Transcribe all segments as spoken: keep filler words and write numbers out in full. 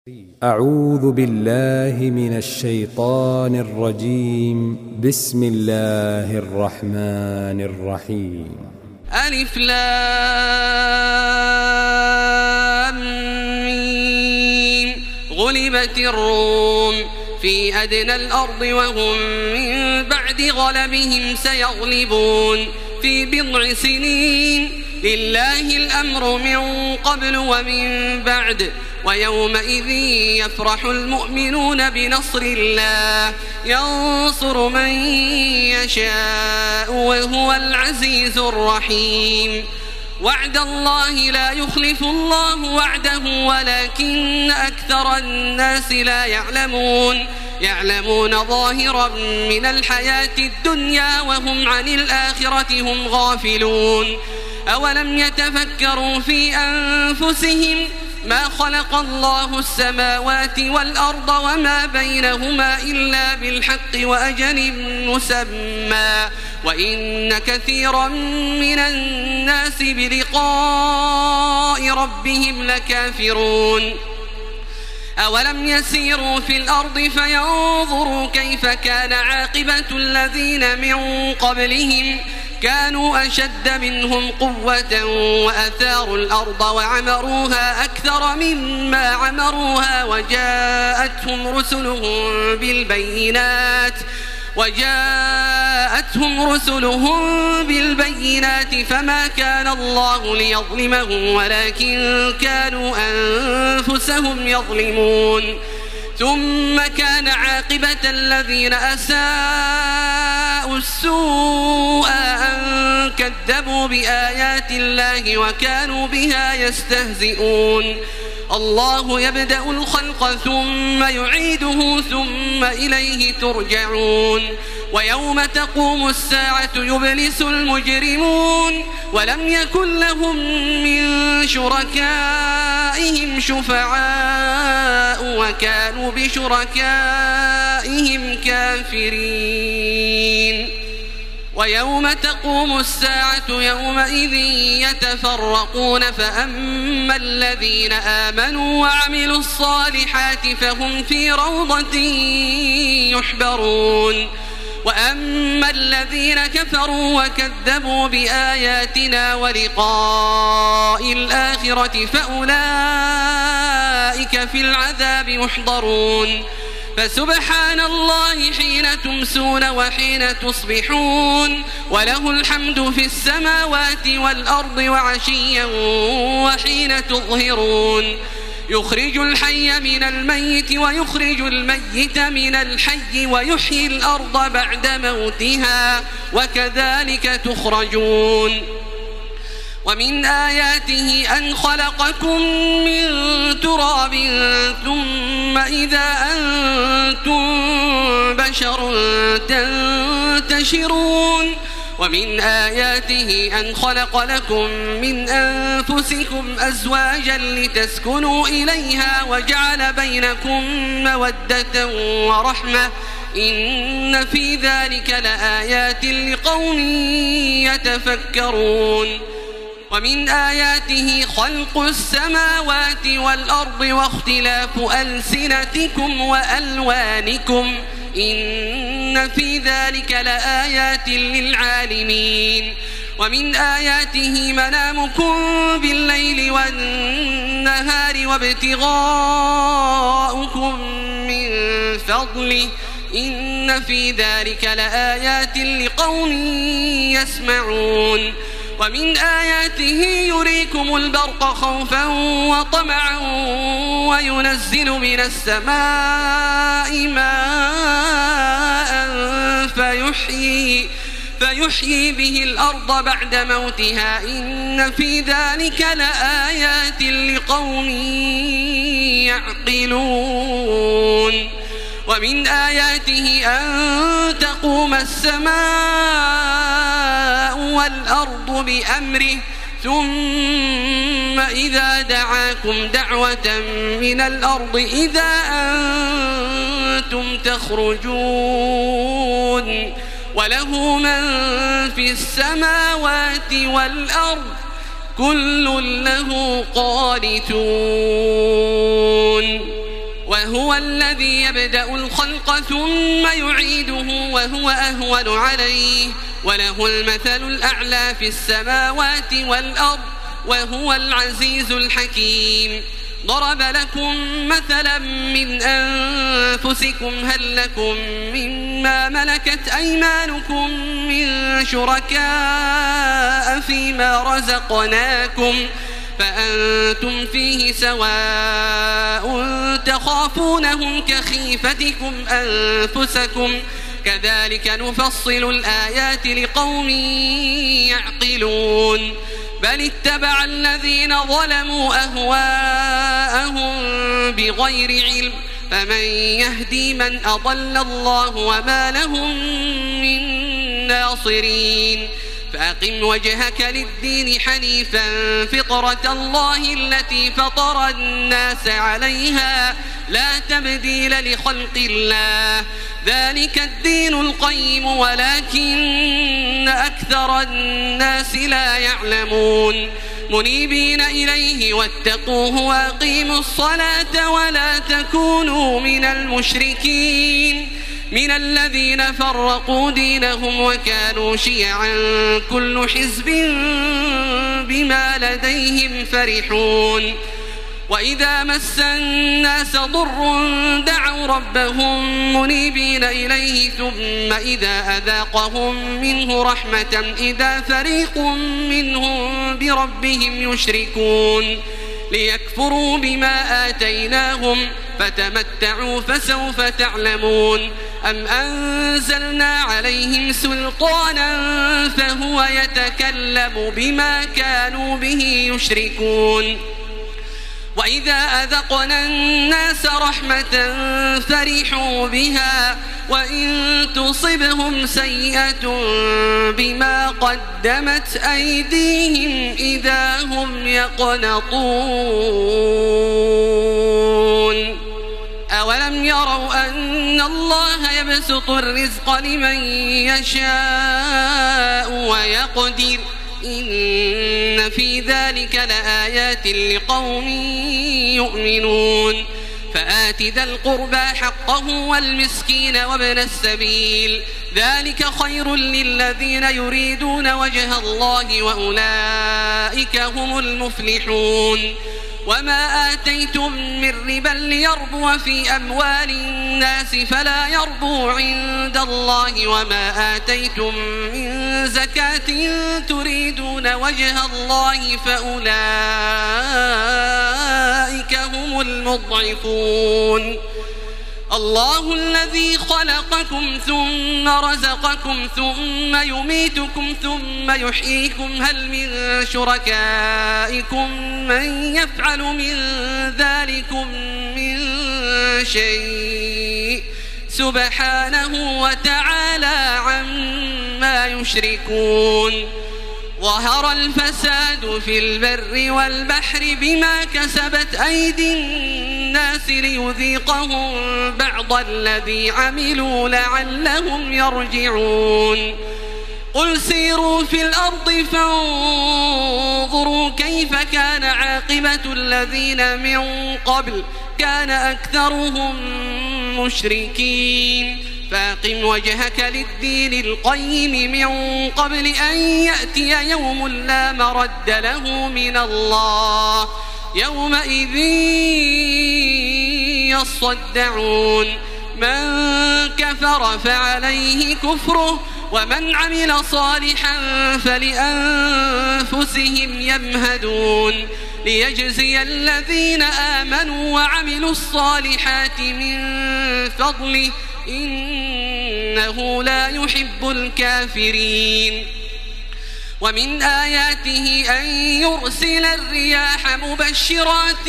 أعوذ بالله من الشيطان الرجيم. بسم الله الرحمن الرحيم. ألف لام ميم. غلبت الروم في أدنى الأرض وهم من بعد غلبهم سيغلبون في بضع سنين. لله الأمر من قبل ومن بعد ويومئذ يفرح المؤمنون بنصر الله ينصر من يشاء وهو العزيز الرحيم. وعد الله لا يخلف الله وعده ولكن أكثر الناس لا يعلمون يعلمون ظاهرا من الحياة الدنيا وهم عن الآخرة هم غافلون. أولم يتفكروا في أنفسهم ما خلق الله السماوات والأرض وما بينهما إلا بالحق وأجل مسمى وإن كثيرا من الناس بلقاء ربهم لكافرون. أولم يسيروا في الأرض فينظروا كيف كان عاقبة الذين من قبلهم كانوا أشد منهم قوة وأثاروا الأرض وعمروها أكثر مما عمروها وجاءتهم رسلهم بالبينات وجاءتهم رسلهم بالبينات فما كان الله ليظلمهم ولكن كانوا أنفسهم يظلمون. ثم كان عاقبة الذين أساءوا السوء أن كذبوا بآيات الله وكانوا بها يستهزئون. الله يبدأ الخلق ثم يعيده ثم إليه ترجعون. ويوم تقوم الساعة يبلس المجرمون ولم يكن لهم من شركائهم شفعاء وكانوا بشركائهم كافرين. ويوم تقوم الساعة يومئذ يتفرقون فأما الذين آمنوا وعملوا الصالحات فهم في روضة يحبرون وأما الذين كفروا وكذبوا بآياتنا ولقاء الآخرة فأولئك في العذاب محضرون. فسبحان الله حين تمسون وحين تصبحون وله الحمد في السماوات والأرض وعشيا وحين تظهرون. يخرج الحي من الميت ويخرج الميت من الحي ويحيي الأرض بعد موتها وكذلك تخرجون. ومن آياته أن خلقكم من تراب ثم إذا أنتم بشر تنتشرون. ومن آياته أن خلق لكم من أنفسكم أزواجا لتسكنوا إليها وجعل بينكم مودة ورحمة إن في ذلك لآيات لقوم يتفكرون. ومن آياته خلق السماوات والأرض واختلاف ألسنتكم وألوانكم إن في ذلك لآيات للعالمين. ومن آياته منامكم بالليل والنهار وابتغاؤكم من فضله إن في ذلك لآيات لقوم يسمعون. ومن آياته يريكم البرق خوفا وطمعا وينزل من السماء ماء فيحيي, فيحيي به الأرض بعد موتها إن في ذلك لآيات لقوم يعقلون. ومن آياته أن تقوم السماء والأرض بأمره ثم إذا دعاكم دعوة من الأرض إذا أنتم تخرجون. وله من في السماوات والأرض كل له قانتون. وهو الذي يبدأ الخلق ثم يعيده وهو أهون عليه وله المثل الأعلى في السماوات والأرض وهو العزيز الحكيم. ضرب لكم مثلا من أنفسكم هل لكم مما ملكت أيمانكم من شركاء فيما رزقناكم فأنتم فيه سواء تخافونهم كخيفتكم أنفسكم كذلك نفصل الآيات لقوم يعقلون. بل اتبع الذين ظلموا أهواءهم بغير علم فمن يهدي من أضل الله وما لهم من ناصرين. فأقم وجهك للدين حنيفا فطرة الله التي فطر الناس عليها لا تبديل لخلق الله ذلك الدين القيم ولكن أكثر الناس لا يعلمون. منيبين إليه واتقوه وأقيموا الصلاة ولا تكونوا من المشركين من الذين فرقوا دينهم وكانوا شيعا كل حزب بما لديهم فرحون. وإذا مس الناس ضر دعوا ربهم منيبين إليه ثم إذا أذاقهم منه رحمة إذا فريق منهم بربهم يشركون. ليكفروا بما آتيناهم فتمتعوا فسوف تعلمون. أم أنزلنا عليهم سلطانا فهو يتكلم بما كانوا به يشركون. وإذا أذقنا الناس رحمة فرحوا بها وإن تصبهم سيئة بما قدمت أيديهم إذا هم يقنطون. أولم يروا أن الله يبسط الرزق لمن يشاء ويقدر إن في ذلك لآيات لقوم يؤمنون. فآت ذا القربى حقه والمسكين وابن السبيل ذلك خير للذين يريدون وجه الله وأولئك هم المفلحون. وما آتيتم من ربا ليربو في أموال الناس فلا يربو عند الله وما آتيتم من زكاة تريدون وجه الله فأولئك هم المضعفون. الله الذي خلقكم ثم رزقكم ثم يميتكم ثم يحييكم هل من شركائكم من يفعل من ذلكم من شيء سبحانه وتعالى عما يشركون. ظهر الفساد في البر والبحر بما كسبت أيدي الناس ليذيقهم بعض الذي عملوا لعلهم يرجعون. قل سيروا في الأرض فانظروا كيف كان عاقبة الذين من قبل كان أكثرهم مشركين. فاقم وجهك للدين القيم من قبل أن يأتي يوم لا مرد له من الله يومئذ يصدعون. من كفر فعليه كفره ومن عمل صالحا فلأنفسهم يمهدون. ليجزي الذين آمنوا وعملوا الصالحات من فضله إنه لا يحب الكافرين. ومن آياته أن يرسل الرياح مبشرات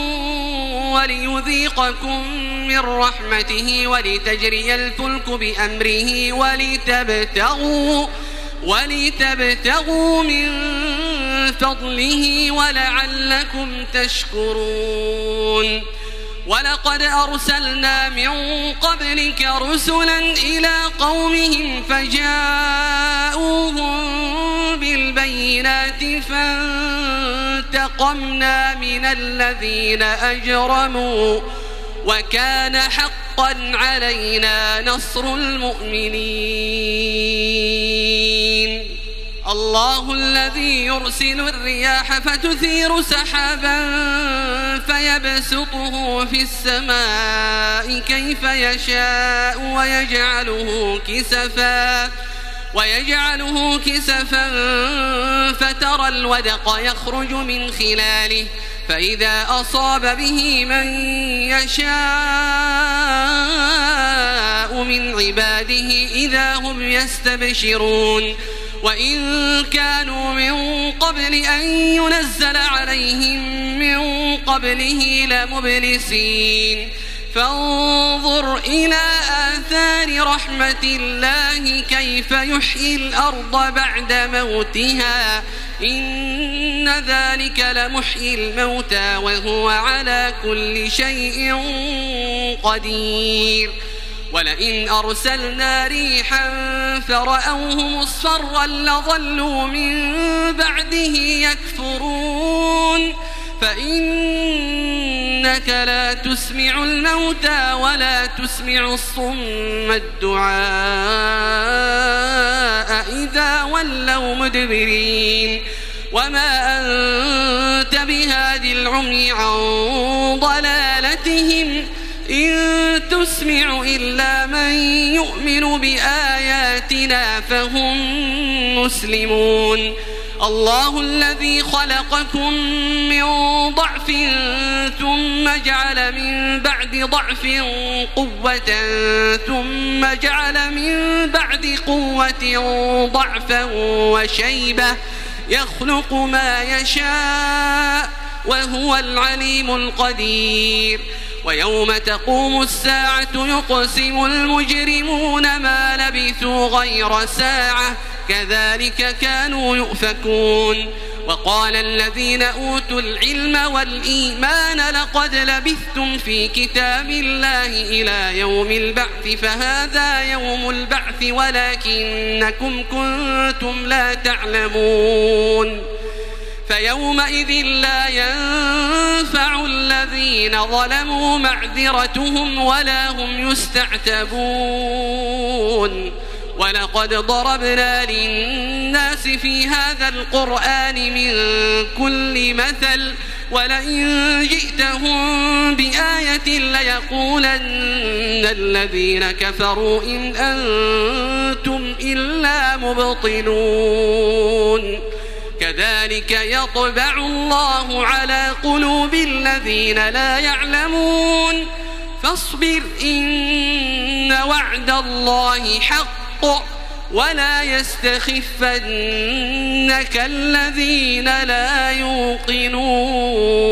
وليذيقكم من رحمته ولتجري الفلك بأمره ولتبتغوا, ولتبتغوا من فضله ولعلكم تشكرون. ولقد أرسلنا من قبلك رسلا إلى قومهم فجاءوهم بالبينات فانتقمنا من الذين أجرموا وكان حقا علينا نصر المؤمنين. الله الذي يرسل الرياح فتثير سحابا فيبسطه في السماء كيف يشاء ويجعله كسفا ويجعله كسفا فترى الودق يخرج من خلاله فإذا أصاب به من يشاء من عباده إذا هم يستبشرون. وإن كانوا من قبل أن ينزل عليهم من قبله لمبلسين. فانظر إلى آثار رحمة الله كيف يحيي الأرض بعد موتها إن ذلك لمحيي الموتى وهو على كل شيء قدير. ولئن أرسلنا ريحا فرأوه مصفرا لظلوا من بعده يكفرون فإنك لا تسمع الموتى ولا تسمع الصم الدعاء إذا ولوا مدبرين. وما أنت بهاد العمي عن ضلالتهم إن تسمع إلا من يؤمن بآياتنا فهم مسلمون. الله الذي خلقكم من ضعف ثم جعل من بعد ضعف قوة ثم جعل من بعد قوة ضعفا وشيبة يخلق ما يشاء وهو العليم القدير. ويوم تقوم الساعة يقسم المجرمون ما لبثوا غير ساعة كذلك كانوا يؤفكون. وقال الذين أوتوا العلم والإيمان لقد لبثتم في كتاب الله إلى يوم البعث فهذا يوم البعث ولكنكم كنتم لا تعلمون. فيومئذ لا ينفع الذين ظلموا معذرتهم ولا هم يستعتبون. ولقد ضربنا للناس في هذا القرآن من كل مثل ولئن جئتهم بآية ليقولن الذين كفروا إن أنتم إلا مبطلون. كذلك يطبع الله على قلوب الذين لا يعلمون. فاصبر إن وعد الله حق ولا يستخفنك الذين لا يوقنون.